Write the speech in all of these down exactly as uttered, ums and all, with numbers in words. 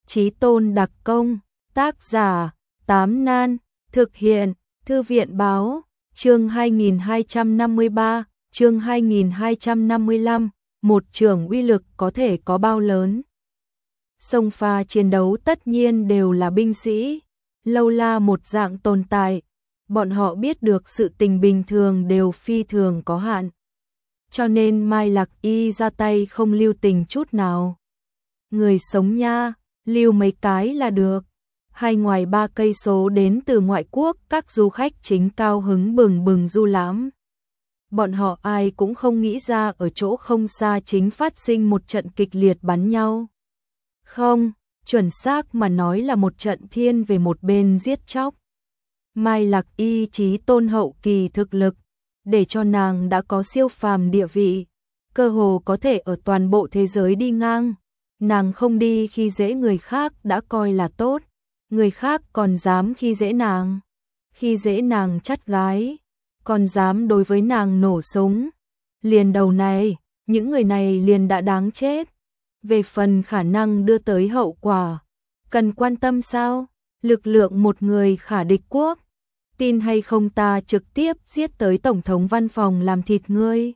Chí Tôn đặc công, tác giả, Tám Nan, thực hiện, Thư viện báo, chương hai nghìn hai trăm năm mươi ba, chương hai nghìn hai trăm năm mươi lăm, một trưởng uy lực có thể có bao lớn. Sông pha chiến đấu tất nhiên đều là binh sĩ, lâu la một dạng tồn tại, bọn họ biết được sự tình bình thường đều phi thường có hạn. Cho nên Mai Lạc Y ra tay không lưu tình chút nào. Người sống nha, lưu mấy cái là được. Hai ngoài ba cây số đến từ ngoại quốc, các du khách chính cao hứng bừng bừng du lãm. Bọn họ ai cũng không nghĩ ra ở chỗ không xa chính phát sinh một trận kịch liệt bắn nhau. Không, chuẩn xác mà nói là một trận thiên về một bên giết chóc. Mai Lạc Y Chí Tôn hậu kỳ thực lực, để cho nàng đã có siêu phàm địa vị, cơ hồ có thể ở toàn bộ thế giới đi ngang. Nàng không đi khi dễ người khác đã coi là tốt, người khác còn dám khi dễ nàng, khi dễ nàng chắt gái, còn dám đối với nàng nổ súng. Liền đầu này, những người này liền đã đáng chết. Về phần khả năng đưa tới hậu quả, cần quan tâm sao? Lực lượng một người khả địch quốc, tin hay không ta trực tiếp giết tới tổng thống văn phòng làm thịt ngươi.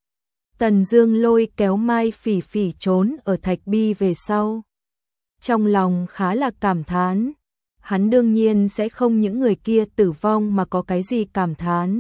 Tần Dương lôi kéo Mai Phỉ Phỉ trốn ở thạch bi về sau. Trong lòng khá là cảm thán, hắn đương nhiên sẽ không những người kia tử vong mà có cái gì cảm thán.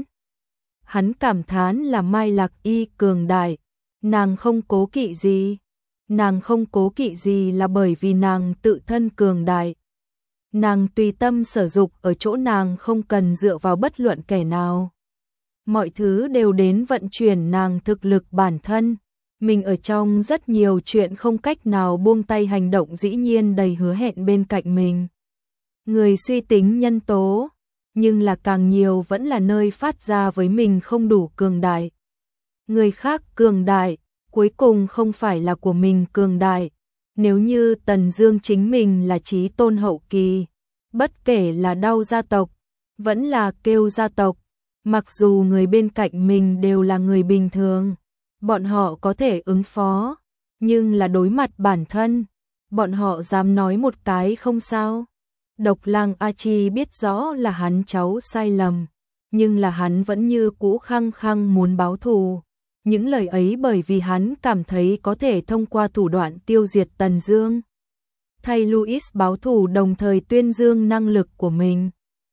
Hắn cảm thán là Mai Lạc Y cường đại, nàng không cố kỵ gì. Nàng không cố kỵ gì là bởi vì nàng tự thân cường đại. Nàng tùy tâm sở dục ở chỗ nàng không cần dựa vào bất luận kẻ nào. Mọi thứ đều đến vận chuyển nàng thực lực bản thân. Mình ở trong rất nhiều chuyện không cách nào buông tay hành động dĩ nhiên đầy hứa hẹn bên cạnh mình. Người suy tính nhân tố, nhưng là càng nhiều vẫn là nơi phát ra với mình không đủ cường đại. Người khác cường đại, cuối cùng không phải là của mình cường đại. Nếu như Tần Dương chính mình là Chí Tôn hậu kỳ, bất kể là đau gia tộc, vẫn là kêu gia tộc, mặc dù người bên cạnh mình đều là người bình thường, bọn họ có thể ứng phó, nhưng là đối mặt bản thân, bọn họ dám nói một cái không sao. Độc Lang A Chi biết rõ là hắn cháu sai lầm, nhưng là hắn vẫn như cũ khăng khăng muốn báo thù. Những lời ấy bởi vì hắn cảm thấy có thể thông qua thủ đoạn tiêu diệt Tần Dương, thay Louis báo thù đồng thời tuyên dương năng lực của mình.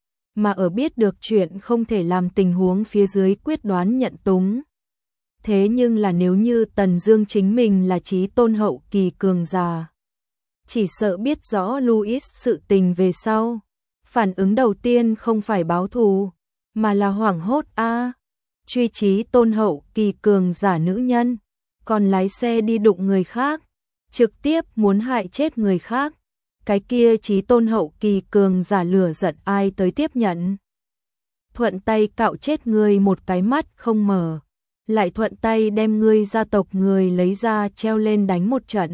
Mà ở biết được chuyện không thể làm tình huống phía dưới quyết đoán nhận túng. Thế nhưng là nếu như Tần Dương chính mình là Chí Tôn hậu kỳ cường giả, chỉ sợ biết rõ Louis sự tình về sau, phản ứng đầu tiên không phải báo thù, mà là hoảng hốt a. À. Truy Chí Tôn hậu kỳ cường giả nữ nhân, còn lái xe đi đụng người khác, trực tiếp muốn hại chết người khác. Cái kia Chí Tôn hậu kỳ cường giả lửa giận ai tới tiếp nhận. Thuận tay cạo chết người một cái mắt không mở, lại thuận tay đem ngươi gia tộc người lấy ra treo lên đánh một trận.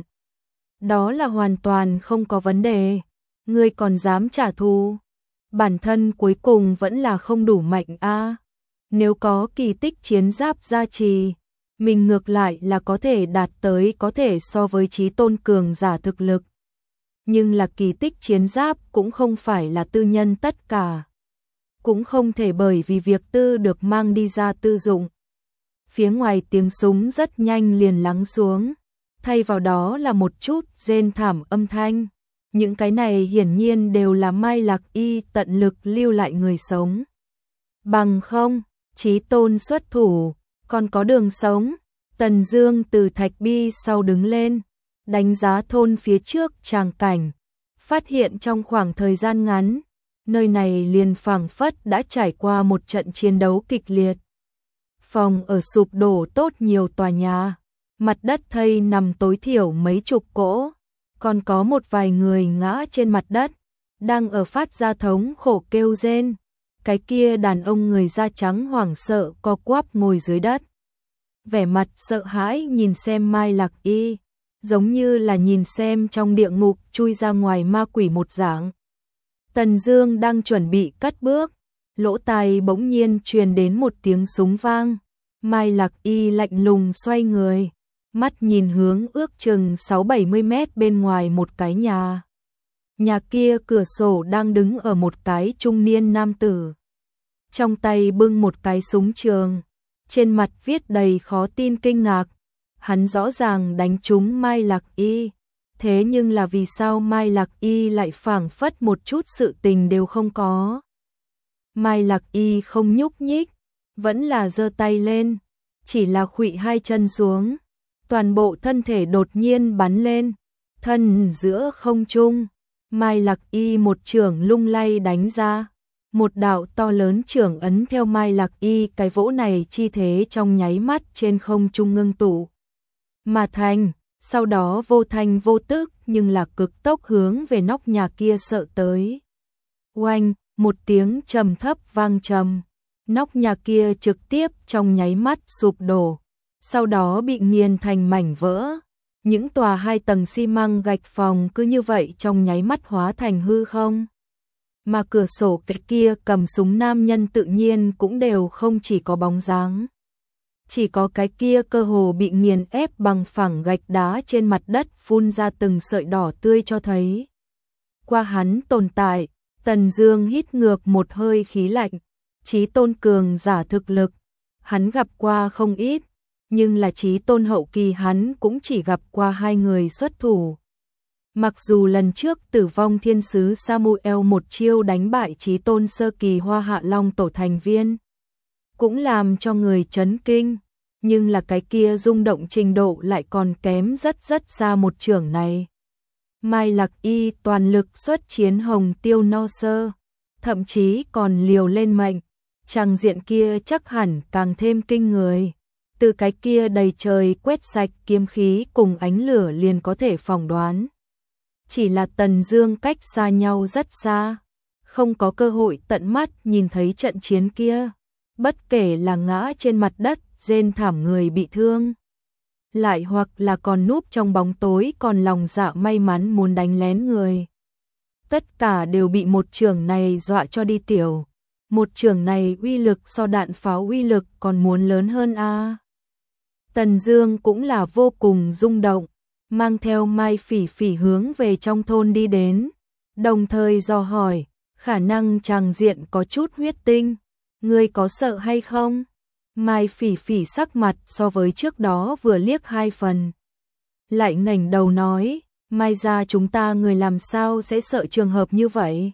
Đó là hoàn toàn không có vấn đề, ngươi còn dám trả thù. Bản thân cuối cùng vẫn là không đủ mạnh a. À. Nếu có kỳ tích chiến giáp gia trì, mình ngược lại là có thể đạt tới có thể so với Chí Tôn cường giả thực lực. Nhưng là kỳ tích chiến giáp cũng không phải là tư nhân tất cả. Cũng không thể bởi vì việc tư được mang đi ra tư dụng. Phía ngoài tiếng súng rất nhanh liền lắng xuống, thay vào đó là một chút rên thảm âm thanh. Những cái này hiển nhiên đều là Mai Lạc Y tận lực lưu lại người sống. Bằng không, Chí Tôn xuất thủ, còn có đường sống. Tần Dương từ thạch bi sau đứng lên, đánh giá thôn phía trước tràng cảnh, phát hiện trong khoảng thời gian ngắn, nơi này liền phảng phất đã trải qua một trận chiến đấu kịch liệt. Phòng ở sụp đổ tốt nhiều tòa nhà, mặt đất thây nằm tối thiểu mấy chục cỗ, còn có một vài người ngã trên mặt đất, đang ở phát ra thống khổ kêu rên. Cái kia đàn ông người da trắng hoảng sợ co quắp ngồi dưới đất, vẻ mặt sợ hãi nhìn xem Mai Lạc Y, giống như là nhìn xem trong địa ngục chui ra ngoài ma quỷ một dạng. Tần Dương đang chuẩn bị cất bước, lỗ tai bỗng nhiên truyền đến một tiếng súng vang. Mai Lạc Y lạnh lùng xoay người, mắt nhìn hướng ước chừng sáu bảy mươi mét bên ngoài một cái nhà. Nhà kia cửa sổ đang đứng ở một cái trung niên nam tử. Trong tay bưng một cái súng trường, trên mặt viết đầy khó tin kinh ngạc. Hắn rõ ràng đánh trúng Mai Lạc Y, thế nhưng là vì sao Mai Lạc Y lại phảng phất một chút sự tình đều không có. Mai Lạc Y không nhúc nhích, vẫn là giơ tay lên, chỉ là khuỵu hai chân xuống, toàn bộ thân thể đột nhiên bắn lên, thân giữa không trung, Mai Lạc Y một chưởng lung lay đánh ra, một đạo to lớn chưởng ấn theo Mai Lạc Y cái vỗ này chi thế trong nháy mắt trên không trung ngưng tụ mà thành, sau đó vô thanh vô tức nhưng là cực tốc hướng về nóc nhà kia sợ tới. Oanh, một tiếng trầm thấp vang trầm, nóc nhà kia trực tiếp trong nháy mắt sụp đổ, sau đó bị nghiền thành mảnh vỡ. Những tòa hai tầng xi măng gạch phòng cứ như vậy trong nháy mắt hóa thành hư không. Mà cửa sổ cái kia cầm súng nam nhân tự nhiên cũng đều không chỉ có bóng dáng. Chỉ có cái kia cơ hồ bị nghiền ép bằng phẳng gạch đá trên mặt đất phun ra từng sợi đỏ tươi cho thấy. Qua hắn tồn tại, Tần Dương hít ngược một hơi khí lạnh, chí tôn cường giả thực lực, hắn gặp qua không ít, nhưng là chí tôn hậu kỳ hắn cũng chỉ gặp qua hai người xuất thủ. Mặc dù lần trước tử vong thiên sứ Samuel một chiêu đánh bại chí tôn sơ kỳ Hoa Hạ Long tổ thành viên, cũng làm cho người chấn kinh, nhưng là cái kia rung động trình độ lại còn kém rất rất xa một chưởng này. Mai Lạc Y toàn lực xuất chiến hồng tiêu no sơ, thậm chí còn liều lên mệnh, tràng diện kia chắc hẳn càng thêm kinh người. Từ cái kia đầy trời quét sạch kiếm khí cùng ánh lửa liền có thể phỏng đoán. Chỉ là Tần Dương cách xa nhau rất xa, không có cơ hội tận mắt nhìn thấy trận chiến kia, bất kể là ngã trên mặt đất, rên thảm người bị thương, lại hoặc là còn núp trong bóng tối còn lòng dạ may mắn muốn đánh lén người. Tất cả đều bị một chưởng này dọa cho đi tiểu. Một chưởng này uy lực so đạn pháo uy lực còn muốn lớn hơn a. À. Tần Dương cũng là vô cùng rung động, mang theo Mai Phỉ Phỉ hướng về trong thôn đi đến, đồng thời dò hỏi, khả năng tràng diện có chút huyết tinh, ngươi có sợ hay không? Mai Phỉ Phỉ sắc mặt so với trước đó vừa liếc hai phần, lại ngẩng đầu nói, Mai gia chúng ta người làm sao sẽ sợ trường hợp như vậy?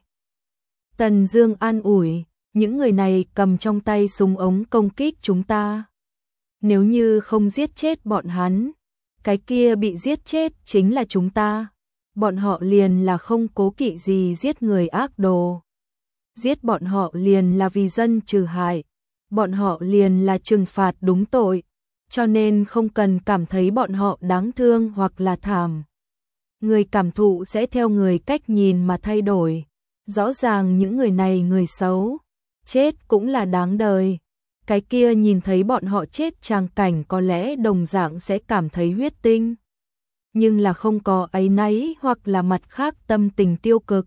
Tần Dương an ủi, những người này cầm trong tay súng ống công kích chúng ta. Nếu như không giết chết bọn hắn, cái kia bị giết chết chính là chúng ta. Bọn họ liền là không cố kỵ gì giết người ác đồ. Giết bọn họ liền là vì dân trừ hại. Bọn họ liền là trừng phạt đúng tội. Cho nên không cần cảm thấy bọn họ đáng thương hoặc là thảm. Người cảm thụ sẽ theo người cách nhìn mà thay đổi. Rõ ràng những người này người xấu, chết cũng là đáng đời. Cái kia nhìn thấy bọn họ chết tràng cảnh có lẽ đồng dạng sẽ cảm thấy huyết tinh. Nhưng là không có áy náy hoặc là mặt khác tâm tình tiêu cực.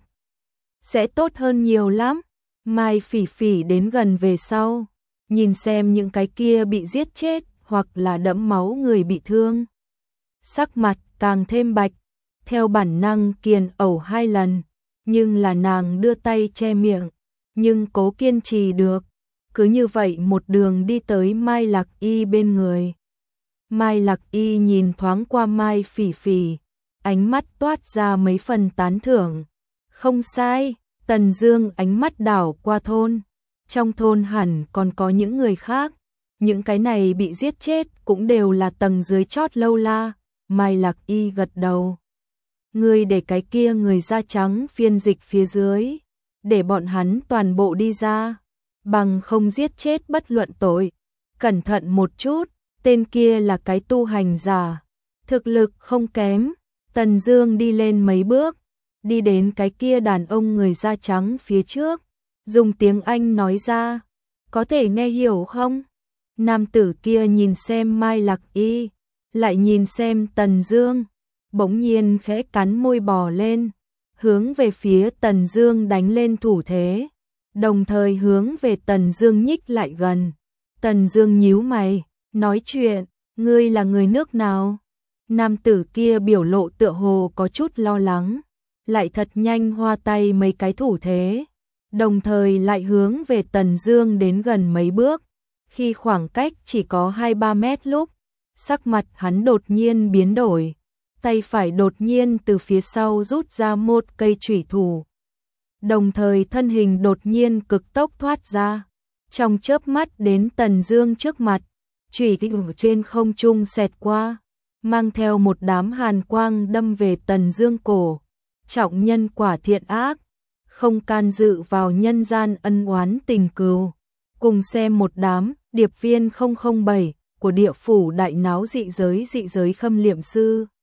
Sẽ tốt hơn nhiều lắm. Mai Phỉ Phỉ đến gần về sau, nhìn xem những cái kia bị giết chết hoặc là đẫm máu người bị thương. Sắc mặt càng thêm bạch, theo bản năng kiền ẩu hai lần, nhưng là nàng đưa tay che miệng, nhưng cố kiên trì được. Cứ như vậy một đường đi tới Mai Lạc Y bên người. Mai Lạc Y nhìn thoáng qua Mai Phỉ Phỉ, ánh mắt toát ra mấy phần tán thưởng. Không sai, Tần Dương ánh mắt đảo qua thôn. Trong thôn hẳn còn có những người khác. Những cái này bị giết chết cũng đều là tầng dưới chót lâu la. Mai Lạc Y gật đầu. Ngươi để cái kia người da trắng phiên dịch phía dưới, để bọn hắn toàn bộ đi ra, bằng không giết chết bất luận tội. Cẩn thận một chút, tên kia là cái tu hành giả, thực lực không kém. Tần Dương đi lên mấy bước, đi đến cái kia đàn ông người da trắng phía trước, dùng tiếng Anh nói ra, có thể nghe hiểu không? Nam tử kia nhìn xem Mai Lạc Y, lại nhìn xem Tần Dương, bỗng nhiên khẽ cắn môi bò lên, hướng về phía Tần Dương đánh lên thủ thế, đồng thời hướng về Tần Dương nhích lại gần. Tần Dương nhíu mày, nói chuyện, ngươi là người nước nào? Nam tử kia biểu lộ tựa hồ có chút lo lắng, lại thật nhanh hoa tay mấy cái thủ thế, đồng thời lại hướng về Tần Dương đến gần mấy bước. Khi khoảng cách chỉ có hai ba mét lúc, sắc mặt hắn đột nhiên biến đổi, tay phải đột nhiên từ phía sau rút ra một cây chủy thủ. Đồng thời thân hình đột nhiên cực tốc thoát ra, trong chớp mắt đến Tần Dương trước mặt, chủy thủ trên không trung xẹt qua, mang theo một đám hàn quang đâm về Tần Dương cổ. Trọng nhân quả thiện ác, không can dự vào nhân gian ân oán tình cừu. Cùng xem một đám điệp viên không không bảy của địa phủ đại náo dị giới dị giới khâm liệm sư.